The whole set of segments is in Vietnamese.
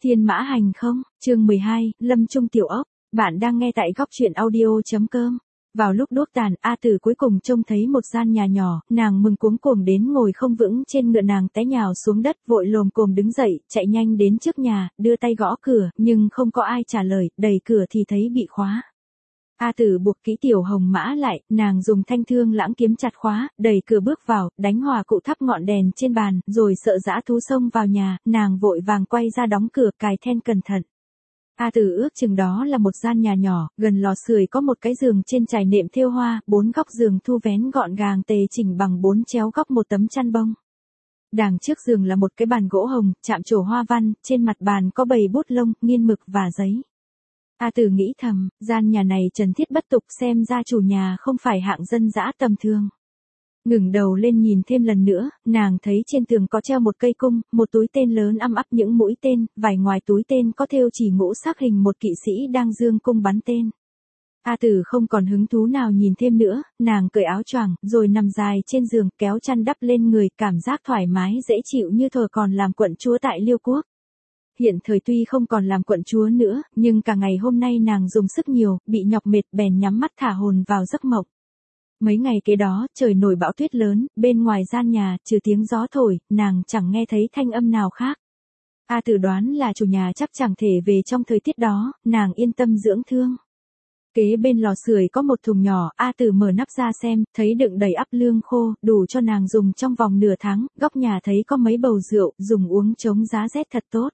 Thiên mã hành không, chương 12, Lâm Trung Tiểu Ốc, bạn đang nghe tại góc truyện audio.com. Vào lúc đuốc tàn, A Tử cuối cùng trông thấy một gian nhà nhỏ, nàng mừng cuống cuồng đến ngồi không vững trên ngựa, nàng té nhào xuống đất, vội lồm cồm đứng dậy, chạy nhanh đến trước nhà, đưa tay gõ cửa, nhưng không có ai trả lời, đẩy cửa thì thấy bị khóa. A Tử buộc kỹ Tiểu Hồng Mã lại, nàng dùng thanh thương lãng kiếm chặt khóa, đẩy cửa bước vào, đánh hòa cụ thắp ngọn đèn trên bàn, rồi sợ dã thú xông vào nhà, nàng vội vàng quay ra đóng cửa, cài then cẩn thận. A Tử ước chừng đó là một gian nhà nhỏ, gần lò sưởi có một cái giường trên trải nệm thêu hoa, 4 góc giường thu vén gọn gàng tề chỉnh bằng 4 chéo góc một tấm chăn bông. Đằng trước giường là một cái bàn gỗ hồng, chạm trổ hoa văn, trên mặt bàn có bầy bút lông, nghiên mực và giấy. A Tử nghĩ thầm, gian nhà này trần thiết bất tục, xem ra chủ nhà không phải hạng dân dã tầm thường. Ngẩng đầu lên nhìn thêm lần nữa, nàng thấy trên tường có treo một cây cung, một túi tên lớn ăm ắp những mũi tên, vài ngoài túi tên có thêu chỉ ngũ sắc hình một kỵ sĩ đang giương cung bắn tên. A Tử không còn hứng thú nào nhìn thêm nữa, nàng cởi áo choàng, rồi nằm dài trên giường, kéo chăn đắp lên người, cảm giác thoải mái dễ chịu như thuở còn làm quận chúa tại Liêu Quốc. Hiện thời tuy không còn làm quận chúa nữa, nhưng cả ngày hôm nay nàng dùng sức nhiều, bị nhọc mệt, bèn nhắm mắt thả hồn vào giấc mộng. Mấy ngày kế đó, trời nổi bão tuyết lớn, bên ngoài gian nhà, trừ tiếng gió thổi, nàng chẳng nghe thấy thanh âm nào khác. A Tử đoán là chủ nhà chắc chẳng thể về trong thời tiết đó, nàng yên tâm dưỡng thương. Kế bên lò sưởi có một thùng nhỏ, A Tử mở nắp ra xem, thấy đựng đầy ắp lương khô, đủ cho nàng dùng trong vòng nửa tháng, góc nhà thấy có mấy bầu rượu, dùng uống chống giá rét thật tốt.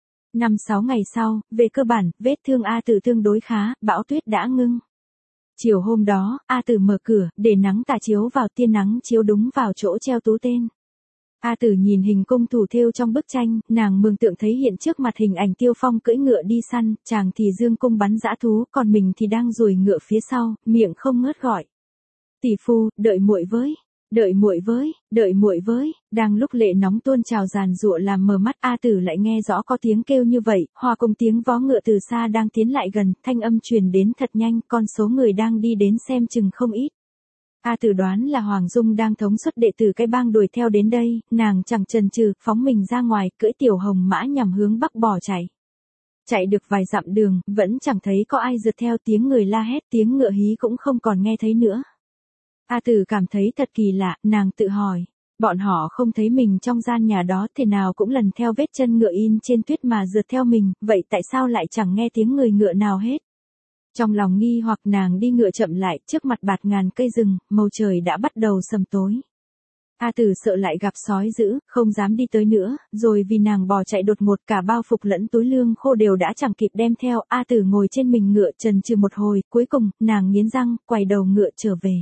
5-6 ngày sau, về cơ bản, vết thương A Tử tương đối khá, bão tuyết đã ngưng. Chiều hôm đó, A Tử mở cửa, để nắng tà chiếu vào, tia nắng chiếu đúng vào chỗ treo tú tên. A Tử nhìn hình cung thủ thêu trong bức tranh, nàng mường tượng thấy hiện trước mặt hình ảnh Tiêu Phong cưỡi ngựa đi săn, chàng thì dương cung bắn dã thú, còn mình thì đang ruồi ngựa phía sau, miệng không ngớt gọi. Tỷ phu, đợi muội với. Đợi muội với, đợi muội với, đang lúc lệ nóng tuôn trào giàn giụa làm mờ mắt, A Tử lại nghe rõ có tiếng kêu như vậy, hòa cùng tiếng vó ngựa từ xa đang tiến lại gần, thanh âm truyền đến thật nhanh, con số người đang đi đến xem chừng không ít. A Tử đoán là Hoàng Dung đang thống suất đệ tử cái bang đuổi theo đến đây, nàng chẳng chần chừ, phóng mình ra ngoài, cưỡi Tiểu Hồng Mã nhằm hướng bắc bỏ chạy. Chạy được vài dặm đường, vẫn chẳng thấy có ai rượt theo, tiếng người la hét, tiếng ngựa hí cũng không còn nghe thấy nữa. A Tử cảm thấy thật kỳ lạ, nàng tự hỏi, bọn họ không thấy mình trong gian nhà đó, thế nào cũng lần theo vết chân ngựa in trên tuyết mà rượt theo mình, vậy tại sao lại chẳng nghe tiếng người ngựa nào hết? Trong lòng nghi hoặc, nàng đi ngựa chậm lại, trước mặt bạt ngàn cây rừng, màu trời đã bắt đầu sầm tối. A Tử sợ lại gặp sói dữ, không dám đi tới nữa, rồi vì nàng bò chạy đột ngột, cả bao phục lẫn túi lương khô đều đã chẳng kịp đem theo. A Tử ngồi trên mình ngựa chần chừ một hồi, cuối cùng, nàng nghiến răng, quay đầu ngựa trở về.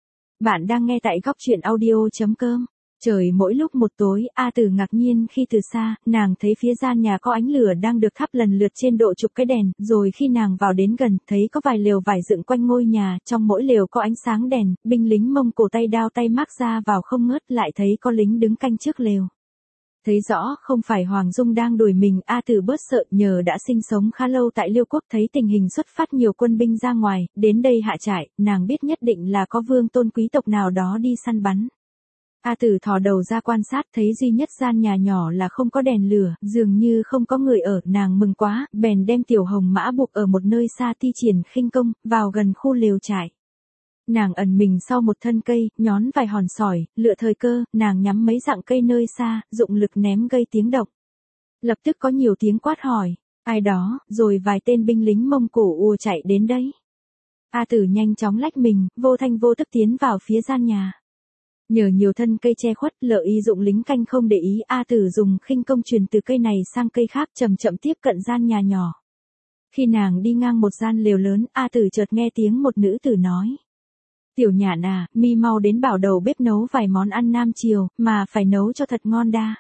Bạn đang nghe tại góc truyện audio.com. Trời mỗi lúc một tối, A Tử ngạc nhiên khi từ xa, nàng thấy phía gian nhà có ánh lửa đang được thắp lần lượt trên độ chục cái đèn, rồi khi nàng vào đến gần, thấy có vài lều vải dựng quanh ngôi nhà, trong mỗi lều có ánh sáng đèn, binh lính Mông Cổ tay đao tay mác ra vào không ngớt, lại thấy có lính đứng canh trước lều. Thấy rõ không phải Hoàng Dung đang đuổi mình, A Tử bớt sợ, nhờ đã sinh sống khá lâu tại Liêu Quốc, thấy tình hình xuất phát nhiều quân binh ra ngoài, đến đây hạ trại, nàng biết nhất định là có vương tôn quý tộc nào đó đi săn bắn. A Tử thò đầu ra quan sát, thấy duy nhất gian nhà nhỏ là không có đèn lửa, dường như không có người ở, nàng mừng quá, bèn đem Tiểu Hồng Mã buộc ở một nơi xa thi triển khinh công, vào gần khu lều trại. Nàng ẩn mình sau một thân cây, nhón vài hòn sỏi, lựa thời cơ, nàng nhắm mấy rặng cây nơi xa, dụng lực ném gây tiếng động. Lập tức có nhiều tiếng quát hỏi, ai đó, rồi vài tên binh lính Mông Cổ ùa chạy đến đấy. A Tử nhanh chóng lách mình, vô thanh vô tức tiến vào phía gian nhà. Nhờ nhiều thân cây che khuất, lợi y dụng lính canh không để ý, A Tử dùng khinh công truyền từ cây này sang cây khác, chậm chậm tiếp cận gian nhà nhỏ. Khi nàng đi ngang một gian lều lớn, A Tử chợt nghe tiếng một nữ tử nói. Tiểu Nhạn à, mi mau đến bảo đầu bếp nấu vài món ăn nam chiều, mà phải nấu cho thật ngon đa.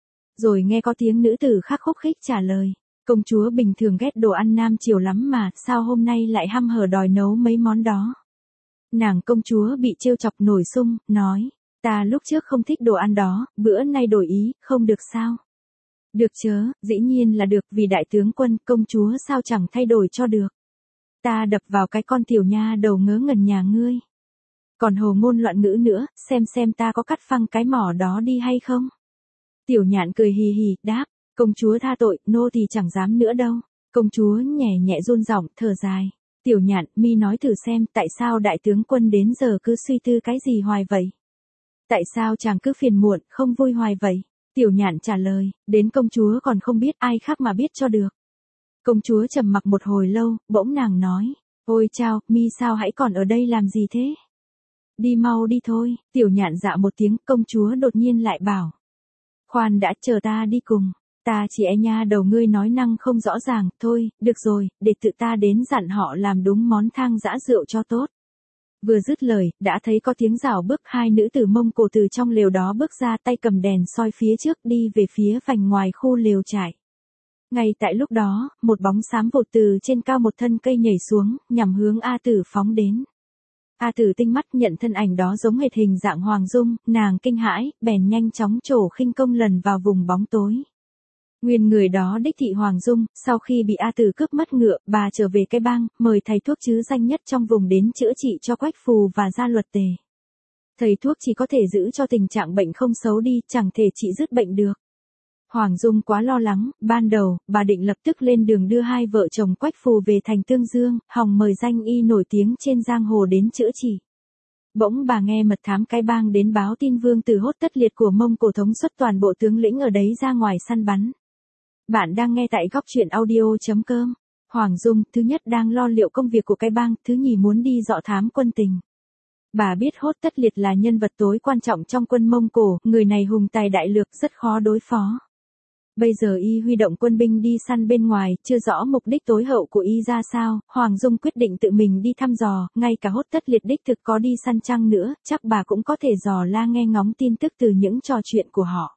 Rồi nghe có tiếng nữ tử khác khúc khích trả lời. Công chúa bình thường ghét đồ ăn nam chiều lắm mà, sao hôm nay lại hăm hở đòi nấu mấy món đó. Nàng công chúa bị trêu chọc nổi sung, nói. Ta lúc trước không thích đồ ăn đó, bữa nay đổi ý, không được sao? Được chớ, dĩ nhiên là được, vì đại tướng quân, công chúa sao chẳng thay đổi cho được. Ta đập vào cái con tiểu nha đầu ngớ ngẩn nhà ngươi. Còn hồ ngôn loạn ngữ nữa, xem ta có cắt phăng cái mỏ đó đi hay không? Tiểu Nhạn cười hì hì, đáp, Công chúa tha tội, nô thì chẳng dám nữa đâu. Công chúa nhẹ nhẹ run giọng, thở dài. Tiểu Nhạn, mi nói thử xem, tại sao đại tướng quân đến giờ cứ suy tư cái gì hoài vậy? Tại sao chàng cứ phiền muộn, không vui hoài vậy? Tiểu Nhạn trả lời, đến công chúa còn không biết, ai khác mà biết cho được. Công chúa trầm mặc một hồi lâu, bỗng nàng nói, ôi chao, mi sao hãy còn ở đây làm gì thế? Đi mau đi thôi. Tiểu Nhạn dạ một tiếng, công chúa đột nhiên lại bảo. Khoan đã, chờ ta đi cùng. Ta chỉ e nha đầu ngươi nói năng không rõ ràng, thôi, được rồi, để tự ta đến dặn họ làm đúng món thang dã rượu cho tốt. Vừa dứt lời, đã thấy có tiếng rảo bước, hai nữ tử Mông Cổ từ trong lều đó bước ra, tay cầm đèn soi phía trước, đi về phía vành ngoài khu lều trại. Ngay tại lúc đó, một bóng xám vụt từ trên cao một thân cây nhảy xuống, nhằm hướng A Tử phóng đến. A Tử tinh mắt nhận thân ảnh đó giống hệt hình dạng Hoàng Dung, nàng kinh hãi, bèn nhanh chóng trổ khinh công lần vào vùng bóng tối. Nguyên người đó đích thị Hoàng Dung, sau khi bị A Tử cướp mất ngựa, bà trở về cái bang, mời thầy thuốc chứ danh nhất trong vùng đến chữa trị cho Quách Phù và Gia Luật Tề. Thầy thuốc chỉ có thể giữ cho tình trạng bệnh không xấu đi, chẳng thể trị dứt bệnh được. Hoàng Dung quá lo lắng, ban đầu, bà định lập tức lên đường đưa hai vợ chồng Quách Phù về thành Tương Dương, hòng mời danh y nổi tiếng trên giang hồ đến chữa trị. Bỗng bà nghe mật thám cái bang đến báo tin Vương Tử Hốt Tất Liệt của Mông Cổ thống suất toàn bộ tướng lĩnh ở đấy ra ngoài săn bắn. Bạn đang nghe tại góc truyện audio.com. Hoàng Dung, thứ nhất đang lo liệu công việc của cái bang, thứ nhì muốn đi dọ thám quân tình. Bà biết Hốt Tất Liệt là nhân vật tối quan trọng trong quân Mông Cổ, người này hùng tài đại lược, rất khó đối phó. Bây giờ y huy động quân binh đi săn bên ngoài, chưa rõ mục đích tối hậu của y ra sao, Hoàng Dung quyết định tự mình đi thăm dò, ngay cả Hốt Tất Liệt đích thực có đi săn chăng nữa, chắc bà cũng có thể dò la nghe ngóng tin tức từ những trò chuyện của họ.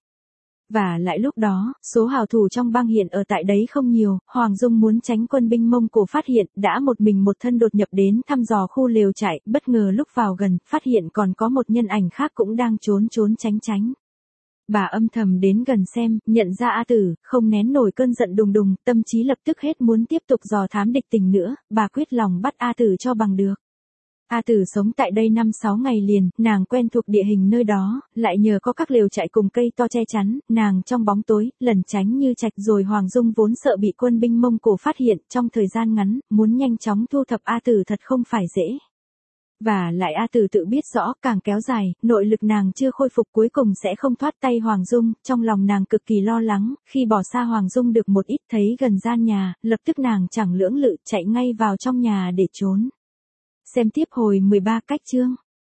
Và lại lúc đó, số hào thủ trong bang hiện ở tại đấy không nhiều, Hoàng Dung muốn tránh quân binh Mông Cổ phát hiện, đã một mình một thân đột nhập đến thăm dò khu lều trại, bất ngờ lúc vào gần, phát hiện còn có một nhân ảnh khác cũng đang trốn tránh. Bà âm thầm đến gần xem, nhận ra A Tử, không nén nổi cơn giận đùng đùng, tâm trí lập tức hết muốn tiếp tục dò thám địch tình nữa, bà quyết lòng bắt A Tử cho bằng được. A Tử sống tại đây 5-6 ngày liền, nàng quen thuộc địa hình nơi đó, lại nhờ có các lều trại cùng cây to che chắn, nàng trong bóng tối, lẩn tránh như trạch rồi. Hoàng Dung vốn sợ bị quân binh Mông Cổ phát hiện, trong thời gian ngắn, muốn nhanh chóng thu thập A Tử thật không phải dễ. Và lại A Tử tự biết rõ, càng kéo dài, nội lực nàng chưa khôi phục cuối cùng sẽ không thoát tay Hoàng Dung, trong lòng nàng cực kỳ lo lắng, khi bỏ xa Hoàng Dung được một ít thấy gần gian nhà, lập tức nàng chẳng lưỡng lự chạy ngay vào trong nhà để trốn. Xem tiếp hồi 13 cách chương.